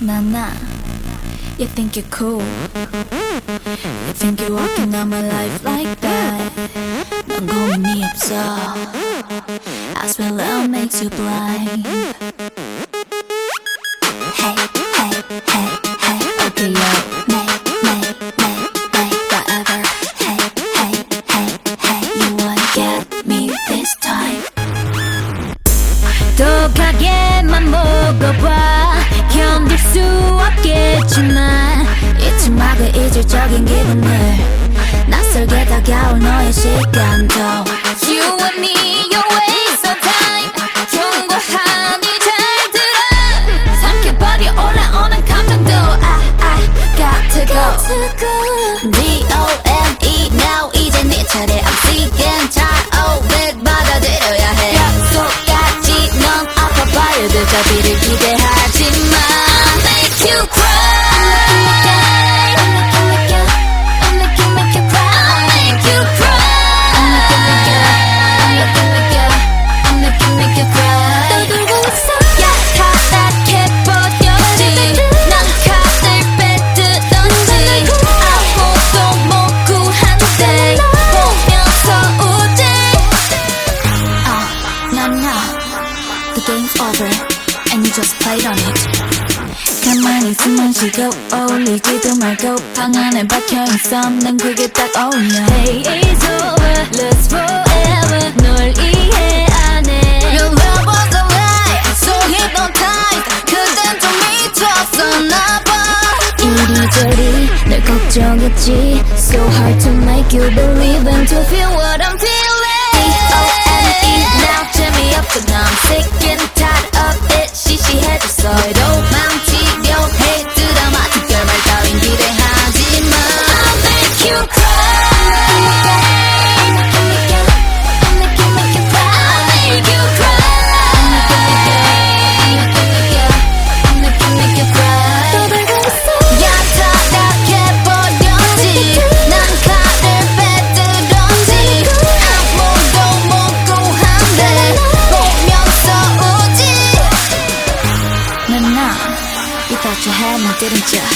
Nah, you think you're cool. You think you're walking down my life like that. 넌 고민이 없어. I swear love makes you blind. Hey, okay yo. Whatever. Hey, you wanna get me this time. 독하게만 먹어봐. 견딜 수 없겠지만 잊지 마 그 이질적인 기분을 낯설게 다가올 너의 시간도 You and me, your waste of time 경고하니 잘 들어 삼켜버려 올라오는 감정도 I got to go D-O-M-E now 이제 네 차례 I'm sick and tired of it 받아들여야 해 약속같이 넌 아파봐야 될 자비를 기대하지마 I'll make you cry And you just played on it 가만히 있으면 쉬고 어울리지도 말고 방 안에 박혀있어 난 그게 딱 어울려 Hey it's over, let's forever 널 이해 안 해 Your love was a lie, so hypnotized 그땐 좀 미쳤었나봐 이리저리 널 걱정했지 So hard to make you believe and to feel what I'm feeling D-O-M-E now 재미없어 난 sick and tired of it 시시해졌어 도 망치려 해 드라마틱 결말 따윈 기대하지마 I'll make you cry I'll make you cry I'll make you cry 야타닥해 버렸지 난 칼을 빼들었지 아무도 못 구한대 보면서 우지 난 You thought you had me, didn't you?